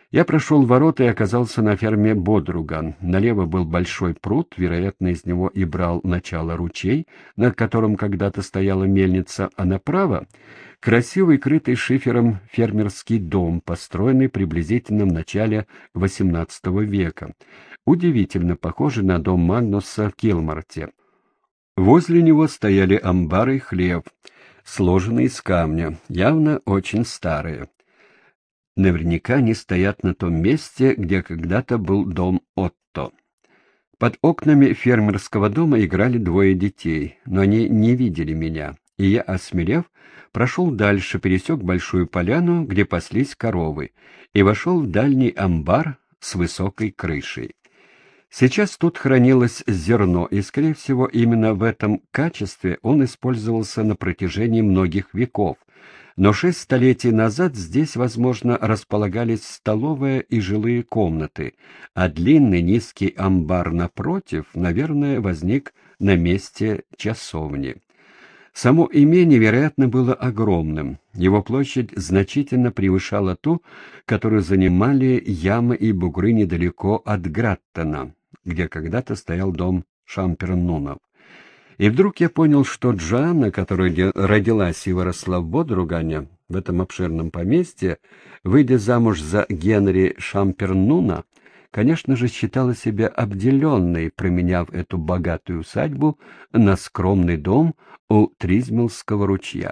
Я прошел ворота и оказался на ферме Бодруган. Налево был большой пруд, вероятно, из него и брал начало ручей, над которым когда-то стояла мельница, а направо — красивый, крытый шифером фермерский дом, построенный приблизительно в начале XVIII века, удивительно похожий на дом Магнуса в Килмарте. Возле него стояли амбары и хлев, сложенные из камня, явно очень старые. Наверняка они стоят на том месте, где когда-то был дом Отто. Под окнами фермерского дома играли двое детей, но они не видели меня, и я, осмелев, прошел дальше, пересек большую поляну, где паслись коровы, и вошел в дальний амбар с высокой крышей. Сейчас тут хранилось зерно, и, скорее всего, именно в этом качестве он использовался на протяжении многих веков. Но 6 столетий назад здесь, возможно, располагались столовая и жилые комнаты, а длинный низкий амбар напротив, наверное, возник на месте часовни. Само имение, вероятно, было огромным. Его площадь значительно превышала ту, которую занимали ямы и бугры недалеко от Граттена, где когда-то стоял дом Шампернунов. И вдруг я понял, что Джоанна, которая родилась и выросла в Бодругане, в этом обширном поместье, выйдя замуж за Генри Шампернуна, конечно же, считала себя обделенной, променяв эту богатую усадьбу на скромный дом у Тризмелского ручья.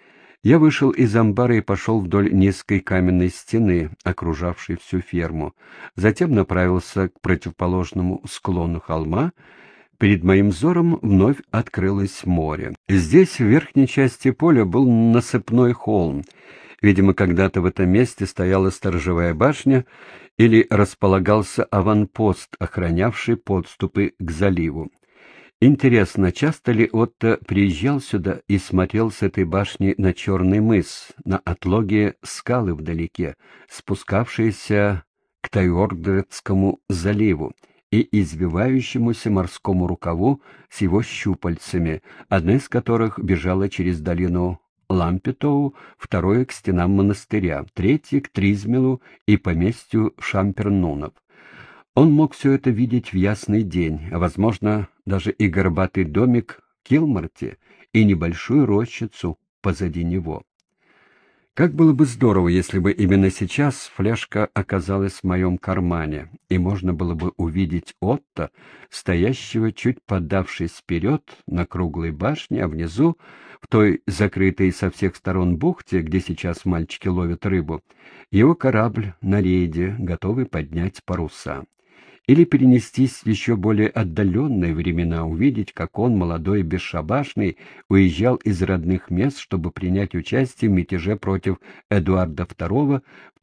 Я вышел из амбара и пошел вдоль низкой каменной стены, окружавшей всю ферму, затем направился к противоположному склону холма. Перед моим взором вновь открылось море. Здесь, в верхней части поля, был насыпной холм. Видимо, когда-то в этом месте стояла сторожевая башня или располагался аванпост, охранявший подступы к заливу. Интересно, часто ли Отто приезжал сюда и смотрел с этой башни на Черный мыс, на отлогие скалы вдалеке, спускавшиеся к Тайордретскому заливу и извивающемуся морскому рукаву с его щупальцами, одна из которых бежала через долину Лампетоу, второе — к стенам монастыря, третье — к Тризмелу и поместью Шампернунов. Он мог все это видеть в ясный день, а, возможно, даже и горбатый домик в Килмарте, и небольшую рощицу позади него. Как было бы здорово, если бы именно сейчас фляжка оказалась в моем кармане, и можно было бы увидеть Отто, стоящего, чуть подавшись вперед, на круглой башне, а внизу, в той закрытой со всех сторон бухте, где сейчас мальчики ловят рыбу, его корабль на рейде, готовый поднять паруса. Или перенестись в еще более отдаленные времена, увидеть, как он, молодой и бесшабашный, уезжал из родных мест, чтобы принять участие в мятеже против Эдуарда II в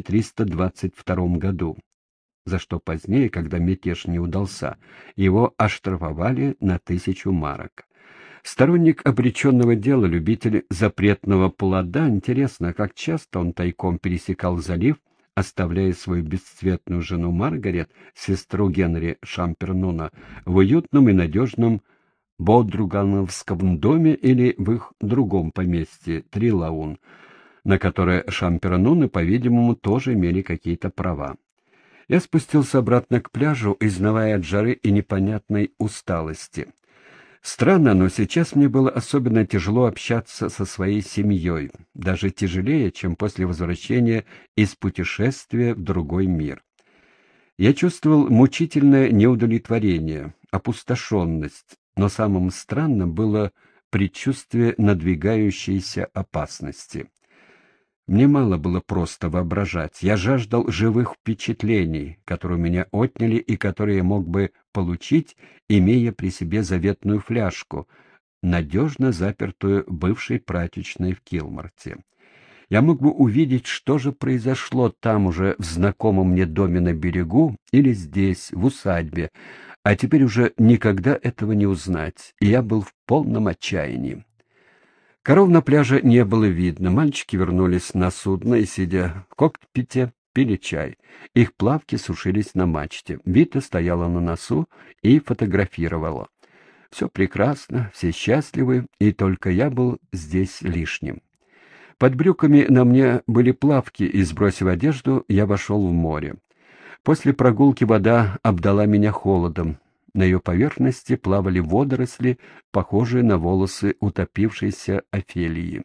1322 году, за что позднее, когда мятеж не удался, его оштрафовали на 1000 марок. Сторонник обреченного дела, любитель запретного плода, интересно, как часто он тайком пересекал залив, оставляя свою бесцветную жену Маргарет, сестру Генри Шампернуна, в уютном и надежном Бодрugановском доме или в их другом поместье Трилаун, на которое Шампернуны, по-видимому, тоже имели какие-то права. Я спустился обратно к пляжу, изнывая от жары и непонятной усталости. Странно, но сейчас мне было особенно тяжело общаться со своей семьей, даже тяжелее, чем после возвращения из путешествия в другой мир. Я чувствовал мучительное неудовлетворение, опустошенность, но самым странным было предчувствие надвигающейся опасности. Мне мало было просто воображать. Я жаждал живых впечатлений, которые у меня отняли и которые я мог бы получить, имея при себе заветную фляжку, надежно запертую бывшей прачечной в Килмарте. Я мог бы увидеть, что же произошло там уже в знакомом мне доме на берегу или здесь, в усадьбе, а теперь уже никогда этого не узнать, и я был в полном отчаянии. Коров на пляже не было видно. Мальчики вернулись на судно и, сидя в кокпите, пили чай. Их плавки сушились на мачте. Вита стояла на носу и фотографировала. Все прекрасно, все счастливы, и только я был здесь лишним. Под брюками на мне были плавки, и, сбросив одежду, я вошел в море. После прогулки вода обдала меня холодом. На ее поверхности плавали водоросли, похожие на волосы утопившейся Офелии.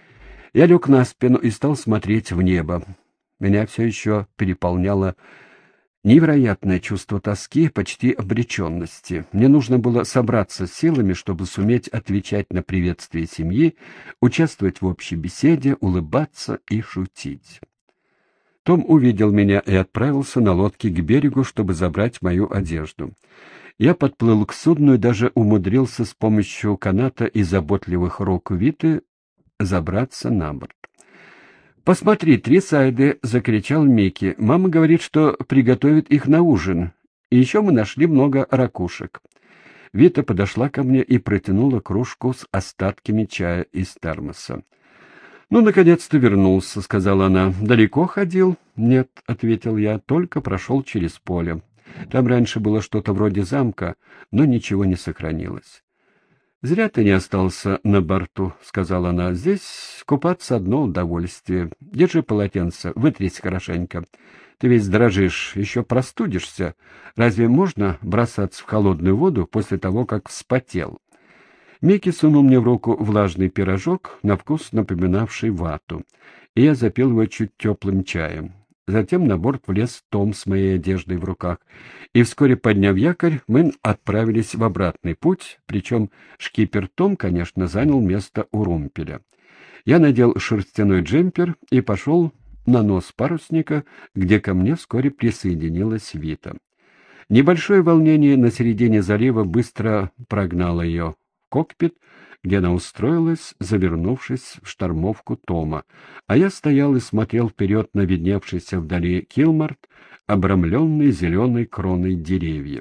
Я лег на спину и стал смотреть в небо. Меня все еще переполняло невероятное чувство тоски, почти обреченности. Мне нужно было собраться с силами, чтобы суметь отвечать на приветствие семьи, участвовать в общей беседе, улыбаться и шутить. Том увидел меня и отправился на лодке к берегу, чтобы забрать мою одежду. Я подплыл к судну и даже умудрился с помощью каната и заботливых рук Виты забраться на борт. «Посмотри, 3 сайды!» — закричал Микки. «Мама говорит, что приготовит их на ужин. И еще мы нашли много ракушек». Вита подошла ко мне и протянула кружку с остатками чая из термоса. «Ну, наконец-то вернулся», — сказала она. «Далеко ходил?» «Нет», — ответил я, — «только прошел через поле. Там раньше было что-то вроде замка, но ничего не сохранилось». «Зря ты не остался на борту», — сказала она. «Здесь купаться одно удовольствие. Держи полотенце, вытрись хорошенько. Ты весь дрожишь, еще простудишься. Разве можно бросаться в холодную воду после того, как вспотел?» Микки сунул мне в руку влажный пирожок, на вкус напоминавший вату, и я запил его чуть теплым чаем. Затем на борт влез Том с моей одеждой в руках, и вскоре, подняв якорь, мы отправились в обратный путь, причем шкипер Том, конечно, занял место у румпеля. Я надел шерстяной джемпер и пошел на нос парусника, где ко мне вскоре присоединилась Вита. Небольшое волнение на середине залива быстро прогнало ее в кокпит, где она устроилась, завернувшись в штормовку Тома, а я стоял и смотрел вперед на видневшийся вдали Килмарт, обрамленный зеленой кроной деревьев.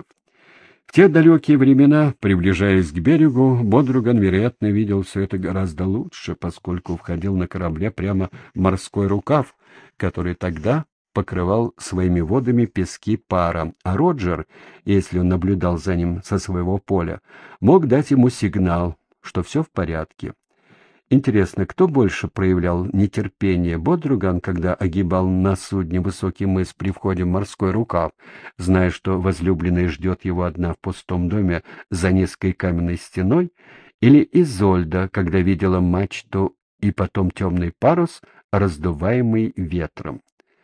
В те далекие времена, приближаясь к берегу, Бодруган, вероятно, видел все это гораздо лучше, поскольку входил на корабле прямо в морской рукав, который тогда покрывал своими водами пески пара, а Роджер, если он наблюдал за ним со своего поля, мог дать ему сигнал, что все в порядке. Интересно, кто больше проявлял нетерпение: Бодруган, когда огибал на судне высокий мыс при входе в морской рукав, зная, что возлюбленная ждет его одна в пустом доме за низкой каменной стеной, или Изольда, когда видела мачту и потом темный парус, раздуваемый ветром?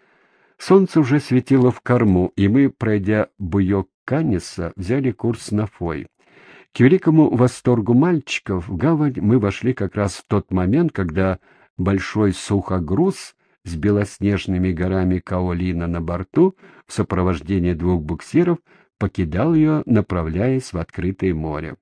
Солнце уже светило в корму, и мы, пройдя буёк Канниса, взяли курс на Фой. К великому восторгу мальчиков в гавань мы вошли как раз в тот момент, когда большой сухогруз с белоснежными горами Каолина на борту в сопровождении 2 буксиров покидал ее, направляясь в открытое море.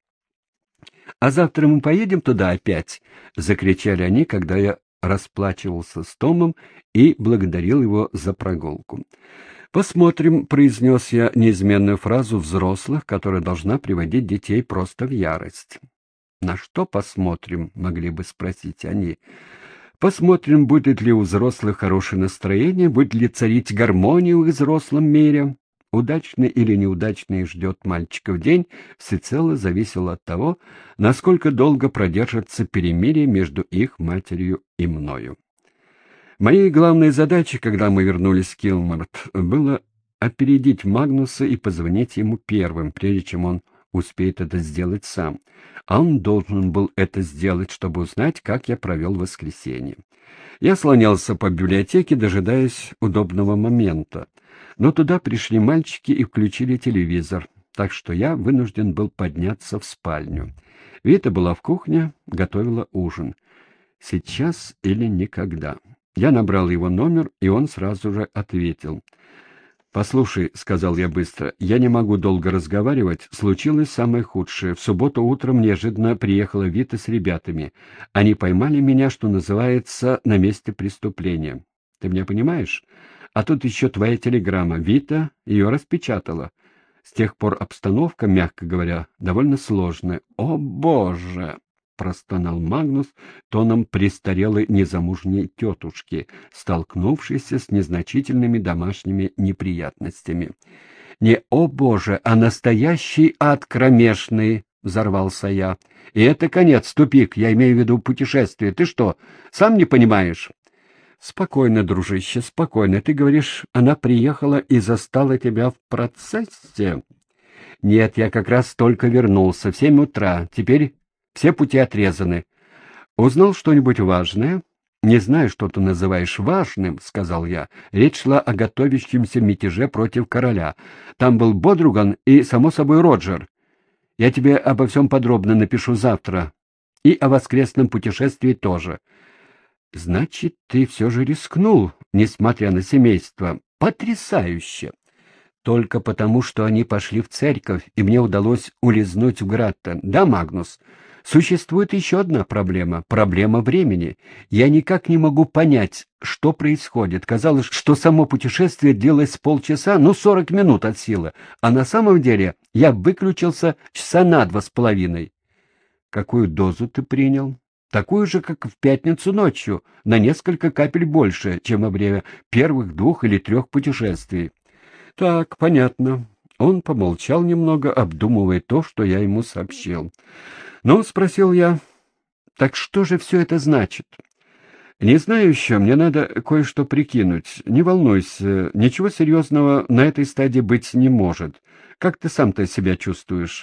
«А завтра мы поедем туда опять?» — закричали они, когда я расплачивался с Томом и благодарил его за прогулку. «Посмотрим», — произнес я неизменную фразу взрослых, которая должна приводить детей просто в ярость. «На что посмотрим?» — могли бы спросить они. «Посмотрим, будет ли у взрослых хорошее настроение, будет ли царить гармония в их взрослом мире». Удачный или неудачный ждет мальчиков день всецело зависело от того, насколько долго продержится перемирие между их матерью и мною. Моей главной задачей, когда мы вернулись в Килмарт, было опередить Магнуса и позвонить ему первым, прежде чем он успеет это сделать сам. А он должен был это сделать, чтобы узнать, как я провел воскресенье. Я слонялся по библиотеке, дожидаясь удобного момента. Но туда пришли мальчики и включили телевизор, так что я вынужден был подняться в спальню. Вита была в кухне, готовила ужин. Сейчас или никогда. Я набрал его номер, и он сразу же ответил. «Послушай», — сказал я быстро, — «я не могу долго разговаривать. Случилось самое худшее. В субботу утром неожиданно приехала Вита с ребятами. Они поймали меня, что называется, на месте преступления. Ты меня понимаешь? А тут еще твоя телеграмма. Вита ее распечатала. С тех пор обстановка, мягко говоря, довольно сложная». «О, Боже!» — простонал Магнус тоном престарелой незамужней тетушки, столкнувшейся с незначительными домашними неприятностями. «Не «о Боже», а настоящий ад кромешный!» — взорвался я. «И это конец, тупик, я имею в виду путешествие. Ты что, сам не понимаешь?» «Спокойно, дружище, спокойно. Ты говоришь, она приехала и застала тебя в процессе?» «Нет, я как раз только вернулся, в 7 утра. Теперь все пути отрезаны. Узнал что-нибудь важное?» «Не знаю, что ты называешь важным», — сказал я. «Речь шла о готовящемся мятеже против короля. Там был Бодруган и, само собой, Роджер. Я тебе обо всем подробно напишу завтра. И о воскресном путешествии тоже». «Значит, ты все же рискнул, несмотря на семейство. Потрясающе!» «Только потому, что они пошли в церковь, и мне удалось улизнуть в Граттен. Да, Магнус? Существует еще одна проблема — проблема времени. Я никак не могу понять, что происходит. Казалось, что само путешествие длилось полчаса, 40 минут от силы, а на самом деле я выключился часа на 2,5. Какую дозу ты принял? Такую же, как в пятницу ночью, на несколько капель больше, чем во время первых 2 или 3 путешествий. Так, понятно. Он помолчал немного, обдумывая то, что я ему сообщил. «Ну, — спросил я, — так что же все это значит?» «Не знаю еще, мне надо кое-что прикинуть. Не волнуйся, ничего серьезного на этой стадии быть не может. Как ты сам-то себя чувствуешь?»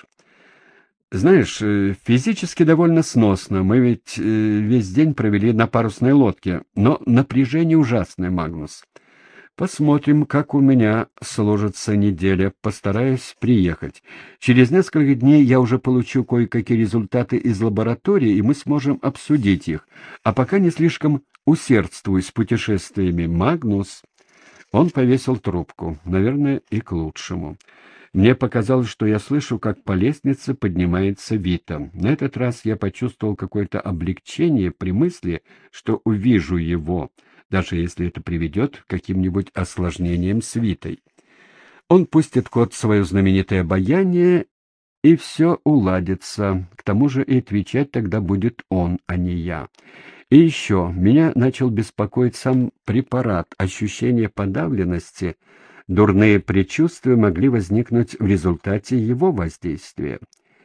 «Знаешь, физически довольно сносно. Мы ведь весь день провели на парусной лодке, но напряжение ужасное, Магнус. Посмотрим, как у меня сложится неделя. Постараюсь приехать. Через несколько дней я уже получу кое-какие результаты из лаборатории, и мы сможем обсудить их. А пока не слишком усердствуй с путешествиями, Магнус». Он повесил трубку. Наверное, и к лучшему. Мне показалось, что я слышу, как по лестнице поднимается Вита. На этот раз я почувствовал какое-то облегчение при мысли, что увижу его, даже если это приведет к каким-нибудь осложнениям с Витой. Он пустит в ход свое знаменитое обаяние, и все уладится. К тому же и отвечать тогда будет он, а не я. И еще, меня начал беспокоить сам препарат, ощущение подавленности. Дурные предчувствия могли возникнуть в результате его воздействия.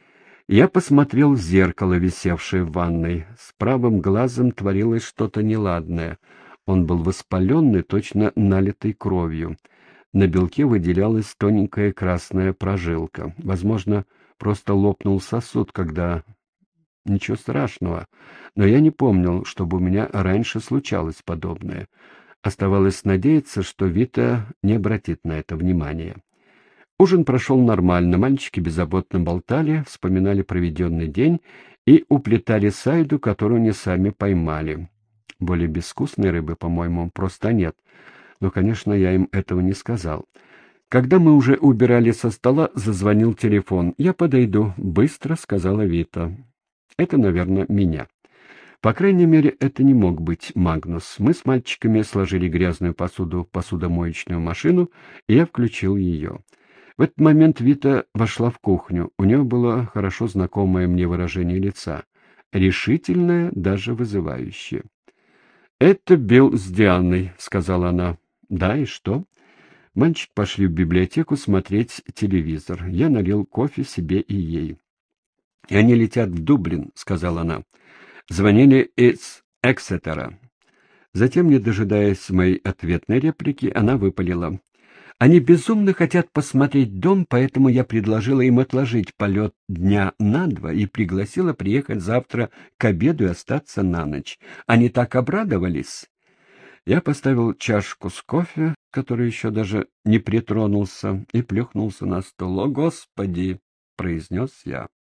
Я посмотрел в зеркало, висевшее в ванной. С правым глазом творилось что-то неладное. Он был воспаленный, точно налитый кровью. На белке выделялась тоненькая красная прожилка. Возможно, просто лопнул сосуд, когда... Ничего страшного, но я не помнил, чтобы у меня раньше случалось подобное. Оставалось надеяться, что Вита не обратит на это внимания. Ужин прошел нормально, мальчики беззаботно болтали, вспоминали проведенный день и уплетали сайду, которую они сами поймали. Более безвкусной рыбы, по-моему, просто нет, но, конечно, я им этого не сказал. Когда мы уже убирали со стола, зазвонил телефон. «Я подойду», — быстро сказала Вита. «Это, наверное, меня». По крайней мере, это не мог быть Магнус. Мы с мальчиками сложили грязную посуду в посудомоечную машину, и я включил ее. В этот момент Вита вошла в кухню. У нее было хорошо знакомое мне выражение лица. Решительное, даже вызывающее. «Это Билл с Дианой», — сказала она. «Да, и что?» Мальчик пошли в библиотеку смотреть телевизор. Я налил кофе себе и ей. «И они летят в Дублин», — сказала она. «Звонили из Эксетера». Затем, не дожидаясь моей ответной реплики, она выпалила: «Они безумно хотят посмотреть дом, поэтому я предложила им отложить полет дня на 2 и пригласила приехать завтра к обеду и остаться на ночь. Они так обрадовались». Я поставил чашку с кофе, который еще даже не притронулся, и плюхнулся на стол. «О, Господи!» — произнес я.